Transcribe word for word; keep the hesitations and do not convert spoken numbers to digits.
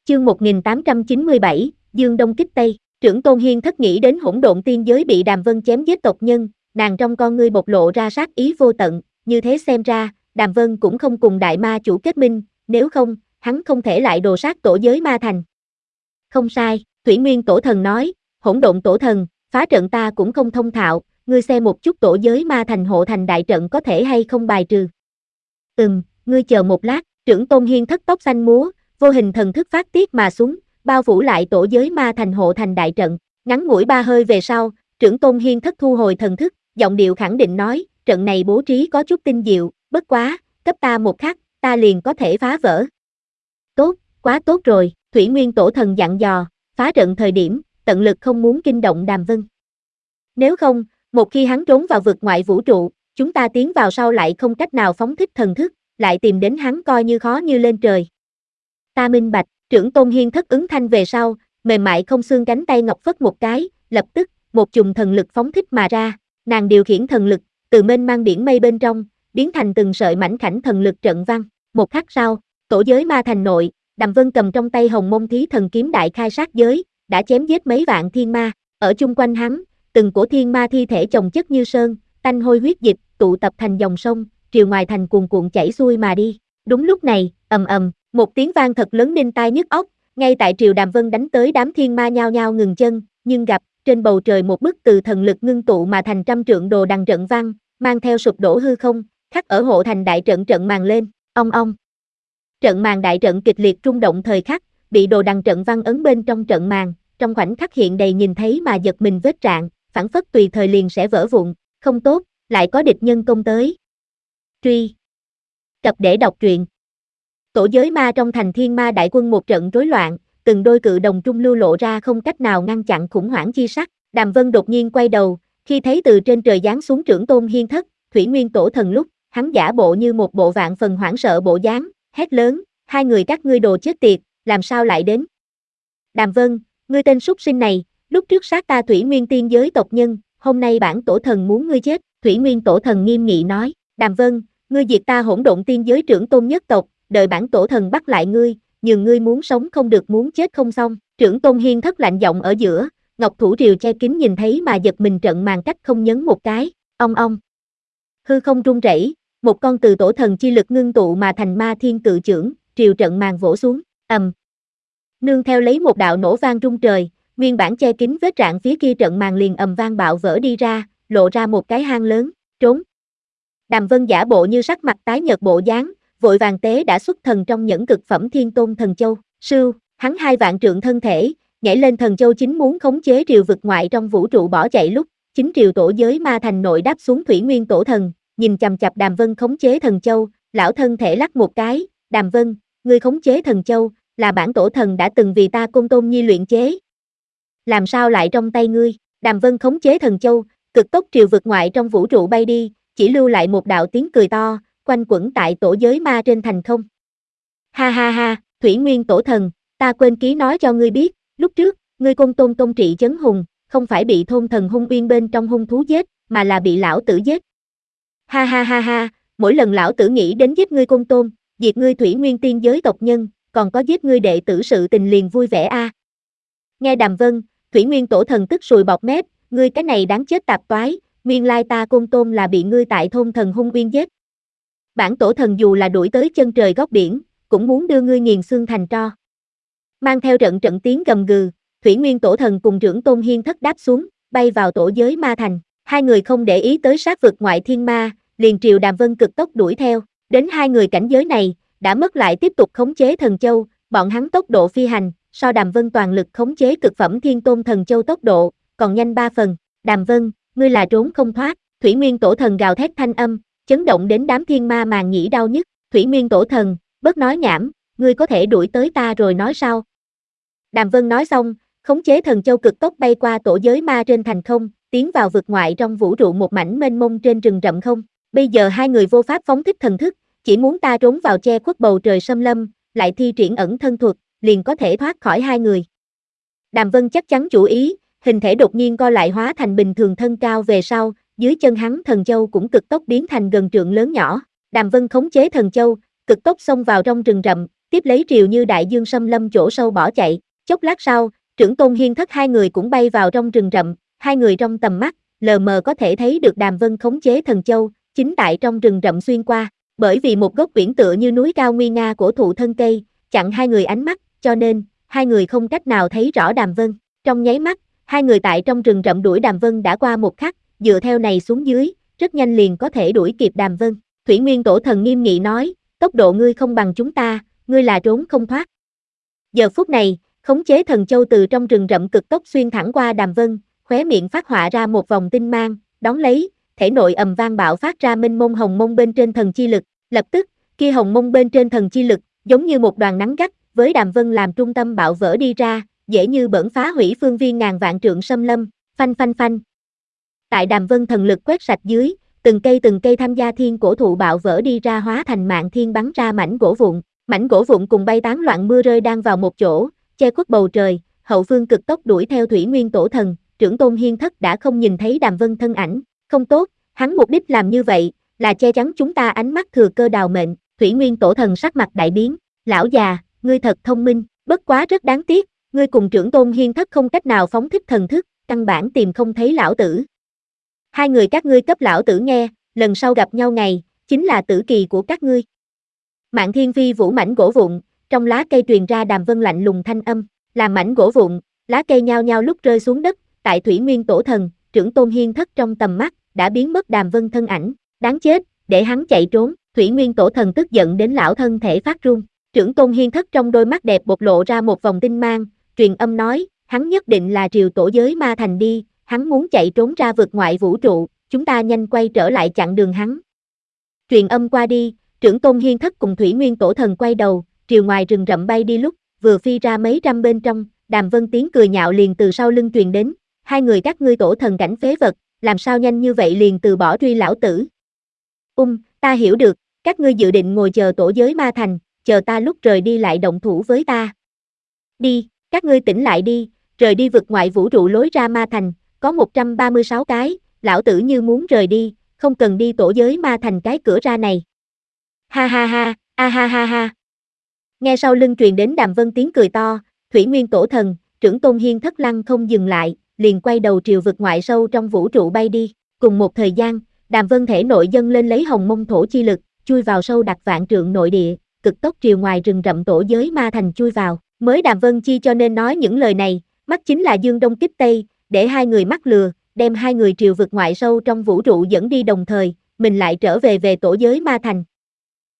Chương một nghìn tám trăm chín mươi bảy, Dương Đông kích Tây. Trưởng Tôn Hiên Thất nghĩ đến hỗn độn tiên giới bị Đàm Vân chém giết tộc nhân, nàng trong con ngươi bộc lộ ra sát ý vô tận, như thế xem ra, Đàm Vân cũng không cùng đại ma chủ kết minh, nếu không, hắn không thể lại đồ sát tổ giới ma thành. Không sai, Thủy Nguyên Tổ Thần nói, hỗn độn tổ thần, phá trận ta cũng không thông thạo, ngươi xem một chút tổ giới ma thành hộ thành đại trận có thể hay không bài trừ. Ừm, ngươi chờ một lát, Trưởng Tôn Hiên Thất tóc xanh múa, vô hình thần thức phát tiết mà xuống, bao phủ lại tổ giới ma thành hộ thành đại trận. Ngắn ngủi ba hơi về sau, Trưởng Tôn Hiên Thất thu hồi thần thức, giọng điệu khẳng định nói, trận này bố trí có chút tinh diệu, bất quá, cấp ta một khắc, ta liền có thể phá vỡ. Tốt, quá tốt rồi, Thủy Nguyên Tổ Thần dặn dò, phá trận thời điểm, tận lực không muốn kinh động Đàm Vân. Nếu không, một khi hắn trốn vào vực ngoại vũ trụ, chúng ta tiến vào sau lại không cách nào phóng thích thần thức, lại tìm đến hắn coi như khó như lên trời. Ta minh bạch, Trưởng Tôn Hiên Thất ứng thanh về sau, mềm mại không xương cánh tay ngọc phất một cái, lập tức, một chùm thần lực phóng thích mà ra, nàng điều khiển thần lực, từ mênh mang biển mây bên trong, biến thành từng sợi mảnh khảnh thần lực trận văn. Một khắc sau, tổ giới ma thành nội, Đàm Vân cầm trong tay Hồng Mông Thí Thần kiếm đại khai sát giới, đã chém giết mấy vạn thiên ma, ở chung quanh hắn, từng cổ thiên ma thi thể chồng chất như sơn, tanh hôi huyết dịch, tụ tập thành dòng sông, triều ngoài thành cuồn cuộn chảy xuôi mà đi. Đúng lúc này, ầm ầm, một tiếng vang thật lớn đinh tai nhức óc, ngay tại triều Đàm Vân đánh tới đám thiên ma nhao nhao ngừng chân, nhưng gặp, trên bầu trời một bức từ thần lực ngưng tụ mà thành trăm trượng đồ đằng trận văn, mang theo sụp đổ hư không, khắc ở hộ thành đại trận trận màn lên, ong ong. Trận màn đại trận kịch liệt rung động thời khắc, bị đồ đằng trận văn ấn bên trong trận màn, trong khoảnh khắc hiện đầy nhìn thấy mà giật mình vết rạn, phảng phất tùy thời liền sẽ vỡ vụn, không tốt, lại có địch nhân công tới. Truy. Cập để đọc truyện. Tổ giới ma trong thành thiên ma đại quân một trận rối loạn, từng đôi cự đồng trung lưu lộ ra không cách nào ngăn chặn khủng hoảng chi sắc. Đàm Vân đột nhiên quay đầu, khi thấy từ trên trời giáng xuống Trưởng Tôn Hiên Thất, Thủy Nguyên Tổ Thần lúc, hắn giả bộ như một bộ vạn phần hoảng sợ bộ dáng, hét lớn, hai người các ngươi đồ chết tiệt, làm sao lại đến? Đàm Vân, ngươi tên súc sinh này, lúc trước sát ta Thủy Nguyên tiên giới tộc nhân, hôm nay bản tổ thần muốn ngươi chết. Thủy Nguyên Tổ Thần nghiêm nghị nói, Đàm Vân, ngươi diệt ta hỗn độn tiên giới trưởng tôn nhất tộc, đợi bản tổ thần bắt lại ngươi, nhường ngươi muốn sống không được muốn chết không xong. Trưởng Tôn Hiên Thất lạnh giọng ở giữa, ngọc thủ rìu che kín nhìn thấy mà giật mình trận màn cách không nhấn một cái, ong ong. Hư không rung rẩy, một con từ tổ thần chi lực ngưng tụ mà thành ma thiên cự chưởng, triều trận màn vỗ xuống, ầm. Nương theo lấy một đạo nổ vang rung trời, nguyên bản che kín vết rạn phía kia trận màn liền ầm vang bạo vỡ đi ra, lộ ra một cái hang lớn, trốn. Đàm Vân giả bộ như sắc mặt tái nhợt bộ dáng, vội vàng tế đã xuất thần trong nhẫn cực phẩm Thiên Tôn Thần Châu, sưu, hắn hai vạn trượng thân thể, nhảy lên Thần Châu chính muốn khống chế triều vực ngoại trong vũ trụ bỏ chạy lúc, chính triều tổ giới ma thành nội đáp xuống Thủy Nguyên Tổ Thần, nhìn chằm chằm Đàm Vân khống chế Thần Châu, lão thân thể lắc một cái, Đàm Vân, ngươi khống chế Thần Châu, là bản tổ thần đã từng vì ta Côn Tôn Nhi luyện chế. Làm sao lại trong tay ngươi? Đàm Vân khống chế Thần Châu, cực tốc triều vực ngoại trong vũ trụ bay đi, chỉ lưu lại một đạo tiếng cười to, quanh quẩn tại tổ giới ma trên thành không. Ha ha ha, Thủy Nguyên Tổ Thần, ta quên ký nói cho ngươi biết, lúc trước, ngươi Côn Tôn Tôn trị chấn hùng, không phải bị thôn thần hung uyên bên trong hung thú giết, mà là bị lão tử giết. Ha ha ha ha, mỗi lần lão tử nghĩ đến giết ngươi Côn Tôn, diệt ngươi Thủy Nguyên tiên giới tộc nhân, còn có giết ngươi đệ tử sự tình liền vui vẻ a. À. Nghe Đàm Vân, Thủy Nguyên Tổ Thần tức sùi bọt mép, ngươi cái này đáng chết tạp toái, nguyên lai ta Côn Tôn là bị ngươi tại thôn thần hung uyên giết. Bản tổ thần dù là đuổi tới chân trời góc biển, cũng muốn đưa ngươi nghiền xương thành tro. Mang theo trận trận tiếng gầm gừ, Thủy Nguyên Tổ Thần cùng Trưởng Tôn Hiên Thất đáp xuống, bay vào tổ giới ma thành. Hai người không để ý tới sát vực ngoại thiên ma, liền triều Đàm Vân cực tốc đuổi theo. Đến hai người cảnh giới này, đã mất lại tiếp tục khống chế Thần Châu, bọn hắn tốc độ phi hành, so Đàm Vân toàn lực khống chế cực phẩm Thiên Tôn Thần Châu tốc độ, còn nhanh ba phần. Đàm Vân, ngươi là trốn không thoát. Thủy Nguyên Tổ Thần gào thét thanh âm, chấn động đến đám thiên ma màng nhĩ đau nhức. Thủy Nguyên Tổ Thần, bớt nói nhảm, ngươi có thể đuổi tới ta rồi nói sao? Đàm Vân nói xong, khống chế Thần Châu cực tốc bay qua tổ giới ma trên thành không, tiến vào vực ngoại trong vũ trụ một mảnh mênh mông trên rừng rậm không. Bây giờ hai người vô pháp phóng thích thần thức, chỉ muốn ta trốn vào che khuất bầu trời xâm lâm, lại thi triển ẩn thân thuật, liền có thể thoát khỏi hai người. Đàm Vân chắc chắn chủ ý, hình thể đột nhiên co lại hóa thành bình thường thân cao về sau, dưới chân hắn Thần Châu cũng cực tốc biến thành gần trượng lớn nhỏ. Đàm Vân khống chế Thần Châu, cực tốc xông vào trong rừng rậm, tiếp lấy triều như đại dương xâm lâm chỗ sâu bỏ chạy. Chốc lát sau, Trưởng Tôn Hiên Thất hai người cũng bay vào trong rừng rậm, hai người trong tầm mắt, lờ mờ có thể thấy được Đàm Vân khống chế thần châu, chính tại trong rừng rậm xuyên qua. Bởi vì một gốc uyển tựa như núi cao nguy nga của thụ thân cây, chặn hai người ánh mắt, cho nên, hai người không cách nào thấy rõ Đàm Vân. Trong nháy mắt, hai người tại trong rừng rậm đuổi Đàm Vân đã qua một khắc, dựa theo này xuống dưới, rất nhanh liền có thể đuổi kịp Đàm Vân. Thủy Nguyên Tổ Thần nghiêm nghị nói, tốc độ ngươi không bằng chúng ta, ngươi là trốn không thoát. Giờ phút này, khống chế thần châu từ trong rừng rậm cực tốc xuyên thẳng qua Đàm Vân, khóe miệng phát họa ra một vòng tinh mang, đón lấy, thể nội ầm vang bạo phát ra mênh mông hồng mông bên trên thần chi lực, lập tức, kia hồng mông bên trên thần chi lực, giống như một đoàn nắng gắt, với Đàm Vân làm trung tâm bạo vỡ đi ra, dễ như bỡn phá hủy phương viên ngàn vạn trượng xâm lâm, phanh phanh phanh. Tại Đàm Vân thần lực quét sạch dưới, từng cây từng cây tham gia thiên cổ thụ bạo vỡ đi ra hóa thành mạng thiên bắn ra mảnh gỗ vụn, mảnh gỗ vụn cùng bay tán loạn mưa rơi đang vào một chỗ, che khuất bầu trời, hậu phương cực tốc đuổi theo Thủy Nguyên Tổ Thần, Trưởng Tôn Hiên Thất đã không nhìn thấy Đàm Vân thân ảnh, không tốt, hắn mục đích làm như vậy, là che chắn chúng ta ánh mắt thừa cơ đào mệnh. Thủy Nguyên Tổ Thần sắc mặt đại biến, lão già, ngươi thật thông minh, bất quá rất đáng tiếc, ngươi cùng Trưởng Tôn Hiên Thất không cách nào phóng thích thần thức, căn bản tìm không thấy lão tử. Hai người các ngươi cấp lão tử nghe, lần sau gặp nhau ngày, chính là tử kỳ của các ngươi. Mạn Thiên Phi vũ mảnh gỗ vụn, trong lá cây truyền ra Đàm Vân lạnh lùng thanh âm, làm mảnh gỗ vụn, lá cây nhao nhao lúc rơi xuống đất, tại Thủy Nguyên Tổ Thần, Trưởng Tôn Hiên Thất trong tầm mắt, đã biến mất Đàm Vân thân ảnh, đáng chết, để hắn chạy trốn. Thủy Nguyên Tổ Thần tức giận đến lão thân thể phát run, Trưởng Tôn Hiên Thất trong đôi mắt đẹp bộc lộ ra một vòng tinh mang, truyền âm nói, hắn nhất định là triều tổ giới ma thành đi, hắn muốn chạy trốn ra vực ngoại vũ trụ, chúng ta nhanh quay trở lại chặn đường hắn. Truyền âm qua đi, Trưởng Tôn Hiên Thất cùng Thủy Nguyên Tổ Thần quay đầu, triều ngoài rừng rậm bay đi lúc, vừa phi ra mấy trăm bên trong, Đàm Vân tiếng cười nhạo liền từ sau lưng truyền đến, hai người các ngươi tổ thần cảnh phế vật, làm sao nhanh như vậy liền từ bỏ truy lão tử. Ung, ta hiểu được, các ngươi dự định ngồi chờ tổ giới ma thành, chờ ta lúc rời đi lại động thủ với ta. Đi, các ngươi tỉnh lại đi, rời đi vực ngoại vũ trụ lối ra ma thành, có một trăm ba mươi sáu cái, lão tử như muốn rời đi, không cần đi tổ giới ma thành cái cửa ra này. Ha ha ha, a ha ha ha. Nghe sau lưng truyền đến Đàm Vân tiếng cười to, Thủy Nguyên Tổ Thần, Trưởng Tôn Hiên Thất lăng không dừng lại, liền quay đầu triều vực ngoại sâu trong vũ trụ bay đi. Cùng một thời gian, Đàm Vân thể nội dâng lên lấy hồng mông thổ chi lực, chui vào sâu đặc vạn trượng nội địa, cực tốc triều ngoài rừng rậm tổ giới ma thành chui vào. Mới Đàm Vân chi cho nên nói những lời này, mắt chính là Dương Đông kích Tây, để hai người mắc lừa, đem hai người triều vực ngoại sâu trong vũ trụ dẫn đi đồng thời, mình lại trở về về tổ giới ma thành.